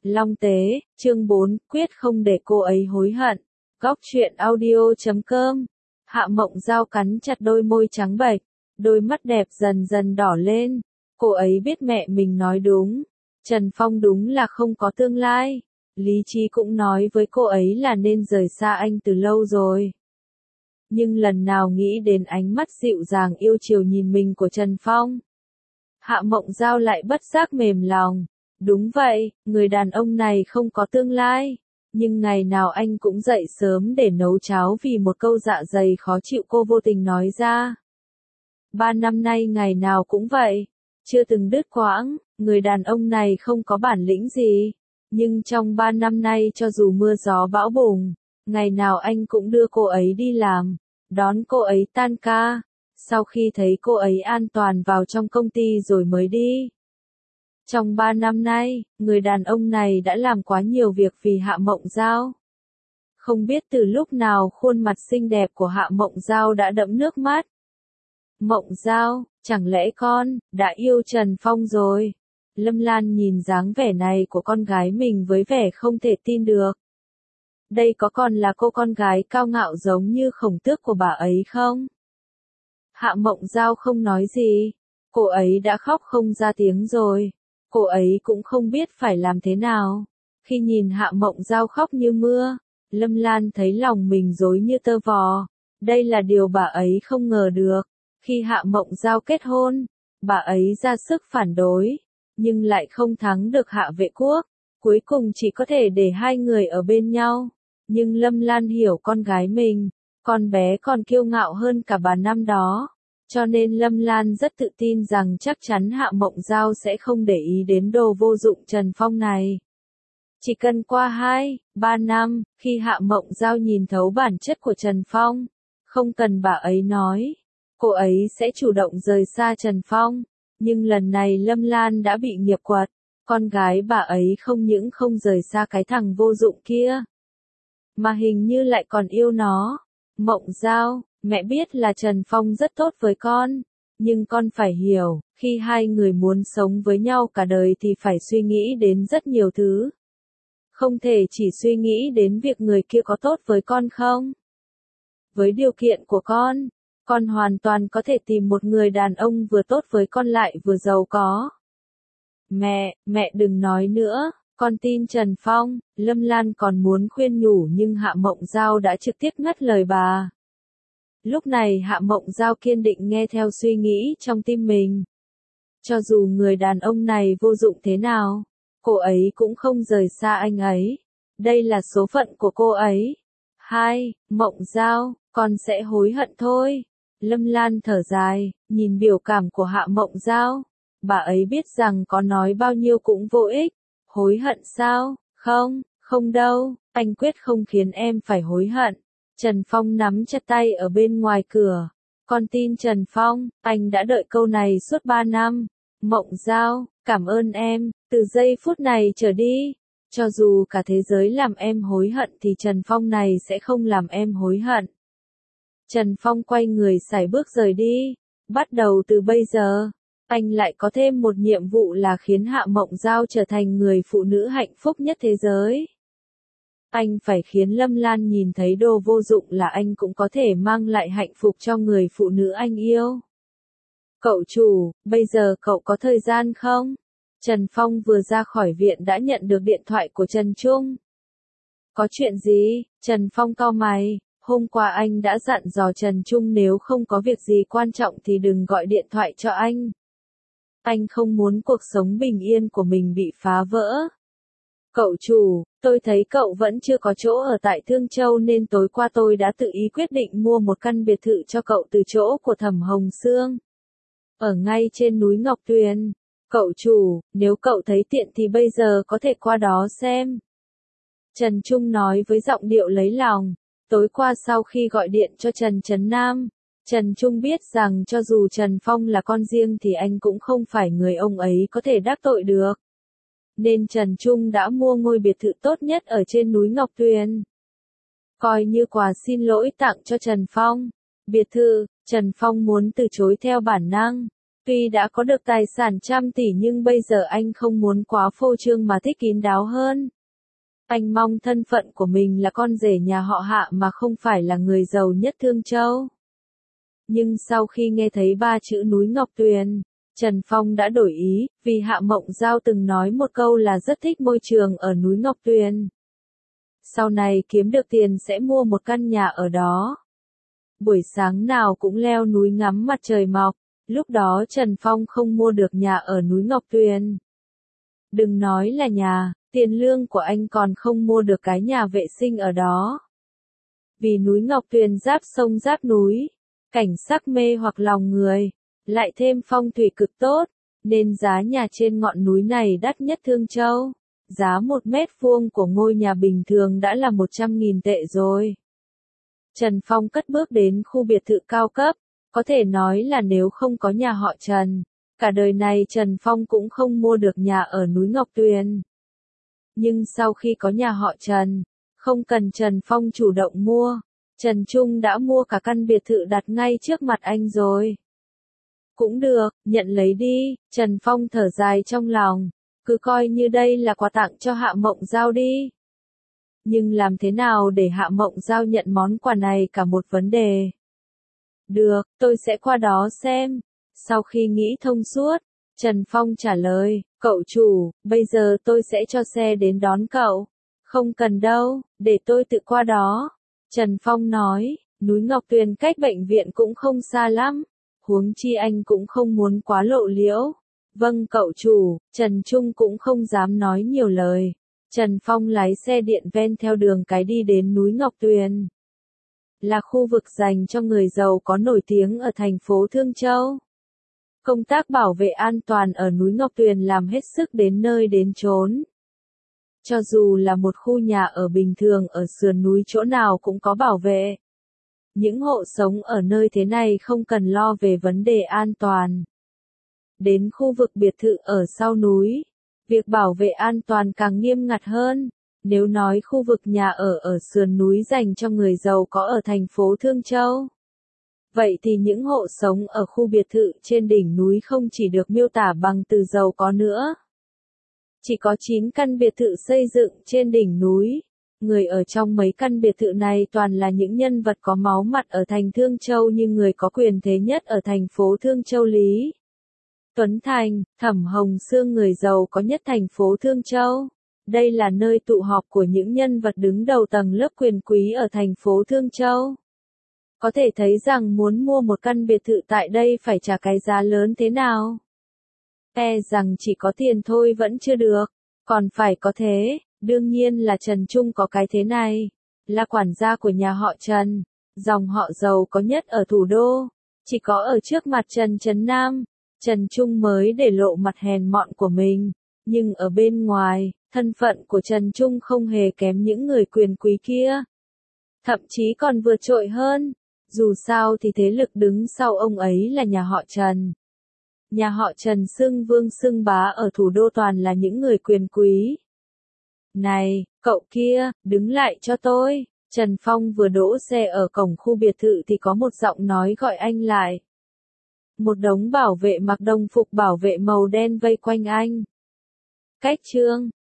Long Tế, chương 4, quyết không để cô ấy hối hận. Góc truyện audio.com. Hạ Mộng Giao cắn chặt đôi môi trắng bệch, đôi mắt đẹp dần dần đỏ lên. Cô ấy biết mẹ mình nói đúng. Trần Phong đúng là không có tương lai. Lý trí cũng nói với cô ấy là nên rời xa anh từ lâu rồi. Nhưng lần nào nghĩ đến ánh mắt dịu dàng yêu chiều nhìn mình của Trần Phong, Hạ Mộng Giao lại bất giác mềm lòng. Đúng vậy, người đàn ông này không có tương lai. Nhưng ngày nào anh cũng dậy sớm để nấu cháo vì một câu dạ dày khó chịu cô vô tình nói ra. 3 năm nay ngày nào cũng vậy. Chưa từng đứt quãng, người đàn ông này không có bản lĩnh gì. Nhưng trong 3 năm nay cho dù mưa gió bão bùng, ngày nào anh cũng đưa cô ấy đi làm, đón cô ấy tan ca. Sau khi thấy cô ấy an toàn vào trong công ty rồi mới đi. Trong 3 năm nay, người đàn ông này đã làm quá nhiều việc vì Hạ Mộng Giao. Không biết từ lúc nào khuôn mặt xinh đẹp của Hạ Mộng Giao đã đẫm nước mắt. Mộng Giao, chẳng lẽ con đã yêu Trần Phong rồi? Lâm Lan nhìn dáng vẻ này của con gái mình với vẻ không thể tin được. Đây có còn là cô con gái cao ngạo giống như khổng tước của bà ấy không? Hạ Mộng Giao không nói gì. Cô ấy đã khóc không ra tiếng rồi. Cô ấy cũng không biết phải làm thế nào. Khi nhìn Hạ Mộng Giao khóc như mưa, Lâm Lan thấy lòng mình rối như tơ vò. Đây là điều bà ấy không ngờ được. Khi Hạ Mộng Giao kết hôn, bà ấy ra sức phản đối, nhưng lại không thắng được Hạ Vệ Quốc. Cuối cùng chỉ có thể để hai người ở bên nhau. Nhưng Lâm Lan hiểu con gái mình, con bé còn kiêu ngạo hơn cả bà năm đó. Cho nên Lâm Lan rất tự tin rằng chắc chắn Hạ Mộng Giao sẽ không để ý đến đồ vô dụng Trần Phong này. Chỉ cần qua 2-3 năm, khi Hạ Mộng Giao nhìn thấu bản chất của Trần Phong, không cần bà ấy nói, cô ấy sẽ chủ động rời xa Trần Phong. Nhưng lần này Lâm Lan đã bị nghiệp quật, con gái bà ấy không những không rời xa cái thằng vô dụng kia, mà hình như lại còn yêu nó. Mộng Giao, mẹ biết là Trần Phong rất tốt với con, nhưng con phải hiểu, khi hai người muốn sống với nhau cả đời thì phải suy nghĩ đến rất nhiều thứ. Không thể chỉ suy nghĩ đến việc người kia có tốt với con không. Với điều kiện của con hoàn toàn có thể tìm một người đàn ông vừa tốt với con lại vừa giàu có. Mẹ đừng nói nữa, con tin Trần Phong. Lâm Lan còn muốn khuyên nhủ nhưng Hạ Mộng Giao đã trực tiếp ngắt lời bà. Lúc này Hạ Mộng Giao kiên định nghe theo suy nghĩ trong tim mình. Cho dù người đàn ông này vô dụng thế nào, cô ấy cũng không rời xa anh ấy. Đây là số phận của cô ấy. Mộng Giao, con sẽ hối hận thôi. Lâm Lan thở dài, nhìn biểu cảm của Hạ Mộng Giao. Bà ấy biết rằng có nói bao nhiêu cũng vô ích. Hối hận sao? Không đâu, anh quyết không khiến em phải hối hận. Trần Phong nắm chặt tay ở bên ngoài cửa. Con tin Trần Phong, anh đã đợi câu này suốt 3 năm. Mộng Giao, cảm ơn em, từ giây phút này trở đi. Cho dù cả thế giới làm em hối hận thì Trần Phong này sẽ không làm em hối hận. Trần Phong quay người sải bước rời đi. Bắt đầu từ bây giờ, anh lại có thêm một nhiệm vụ là khiến Hạ Mộng Giao trở thành người phụ nữ hạnh phúc nhất thế giới. Anh phải khiến Lâm Lan nhìn thấy đồ vô dụng là anh cũng có thể mang lại hạnh phúc cho người phụ nữ anh yêu. Cậu chủ, bây giờ cậu có thời gian không? Trần Phong vừa ra khỏi viện đã nhận được điện thoại của Trần Trung. Có chuyện gì? Trần Phong cau mày. Hôm qua anh đã dặn dò Trần Trung nếu không có việc gì quan trọng thì đừng gọi điện thoại cho anh. Anh không muốn cuộc sống bình yên của mình bị phá vỡ. Cậu chủ, tôi thấy cậu vẫn chưa có chỗ ở tại Thương Châu nên tối qua tôi đã tự ý quyết định mua một căn biệt thự cho cậu từ chỗ của Thẩm Hồng Sương. Ở ngay trên núi Ngọc Tuyền. Cậu chủ, nếu cậu thấy tiện thì bây giờ có thể qua đó xem. Trần Trung nói với giọng điệu lấy lòng. Tối qua sau khi gọi điện cho Trần Trấn Nam, Trần Trung biết rằng cho dù Trần Phong là con riêng thì anh cũng không phải người ông ấy có thể đắc tội được. Nên Trần Trung đã mua ngôi biệt thự tốt nhất ở trên núi Ngọc Tuyền. Coi như quà xin lỗi tặng cho Trần Phong. Biệt thự, Trần Phong muốn từ chối theo bản năng. Tuy đã có được tài sản trăm tỷ nhưng bây giờ anh không muốn quá phô trương mà thích kín đáo hơn. Anh mong thân phận của mình là con rể nhà họ Hạ mà không phải là người giàu nhất Thương Châu. Nhưng sau khi nghe thấy ba chữ núi Ngọc Tuyền, Trần Phong đã đổi ý, vì Hạ Mộng Giao từng nói một câu là rất thích môi trường ở núi Ngọc Tuyền. Sau này kiếm được tiền sẽ mua một căn nhà ở đó. Buổi sáng nào cũng leo núi ngắm mặt trời mọc, lúc đó Trần Phong không mua được nhà ở núi Ngọc Tuyền. Đừng nói là nhà, tiền lương của anh còn không mua được cái nhà vệ sinh ở đó. Vì núi Ngọc Tuyền giáp sông giáp núi, cảnh sắc mê hoặc lòng người, lại thêm phong thủy cực tốt, nên giá nhà trên ngọn núi này đắt nhất Thương Châu. Giá 1 mét vuông của ngôi nhà bình thường đã là 100.000 tệ rồi. Trần Phong cất bước đến khu biệt thự cao cấp, có thể nói là nếu không có nhà họ Trần, cả đời này Trần Phong cũng không mua được nhà ở núi Ngọc Tuyền. Nhưng sau khi có nhà họ Trần, không cần Trần Phong chủ động mua, Trần Trung đã mua cả căn biệt thự đặt ngay trước mặt anh rồi. Cũng được, nhận lấy đi, Trần Phong thở dài trong lòng, cứ coi như đây là quà tặng cho Hạ Mộng Giao đi. Nhưng làm thế nào để Hạ Mộng Giao nhận món quà này cả một vấn đề. Được, tôi sẽ qua đó xem. Sau khi nghĩ thông suốt, Trần Phong trả lời, cậu chủ, bây giờ tôi sẽ cho xe đến đón cậu. Không cần đâu, để tôi tự qua đó. Trần Phong nói, núi Ngọc Tuyền cách bệnh viện cũng không xa lắm. Huống chi anh cũng không muốn quá lộ liễu. Vâng cậu chủ, Trần Trung cũng không dám nói nhiều lời. Trần Phong lái xe điện ven theo đường cái đi đến núi Ngọc Tuyền. Là khu vực dành cho người giàu có nổi tiếng ở thành phố Thương Châu. Công tác bảo vệ an toàn ở núi Ngọc Tuyền làm hết sức đến nơi đến chốn. Cho dù là một khu nhà ở bình thường ở sườn núi chỗ nào cũng có bảo vệ. Những hộ sống ở nơi thế này không cần lo về vấn đề an toàn. Đến khu vực biệt thự ở sau núi, việc bảo vệ an toàn càng nghiêm ngặt hơn. Nếu nói khu vực nhà ở sườn núi dành cho người giàu có ở thành phố Thương Châu, vậy thì những hộ sống ở khu biệt thự trên đỉnh núi không chỉ được miêu tả bằng từ giàu có nữa. Chỉ có 9 căn biệt thự xây dựng trên đỉnh núi. Người ở trong mấy căn biệt thự này toàn là những nhân vật có máu mặt ở thành Thương Châu như người có quyền thế nhất ở thành phố Thương Châu Lý Tuấn Thành, Thẩm Hồng Sương người giàu có nhất thành phố Thương Châu. Đây là nơi tụ họp của những nhân vật đứng đầu tầng lớp quyền quý ở thành phố Thương Châu. Có thể thấy rằng muốn mua một căn biệt thự tại đây phải trả cái giá lớn thế nào. E rằng chỉ có tiền thôi vẫn chưa được, còn phải có thế. Đương nhiên là Trần Trung có cái thế này, là quản gia của nhà họ Trần, dòng họ giàu có nhất ở thủ đô. Chỉ có ở trước mặt Trần Trấn Nam, Trần Trung mới để lộ mặt hèn mọn của mình, nhưng ở bên ngoài, thân phận của Trần Trung không hề kém những người quyền quý kia. Thậm chí còn vượt trội hơn, dù sao thì thế lực đứng sau ông ấy là nhà họ Trần. Nhà họ Trần xưng vương xưng bá ở thủ đô toàn là những người quyền quý. Này, cậu kia, đứng lại cho tôi. Trần Phong vừa đỗ xe ở cổng khu biệt thự thì có một giọng nói gọi anh lại. Một đống bảo vệ mặc đồng phục bảo vệ màu đen vây quanh anh. Cách chương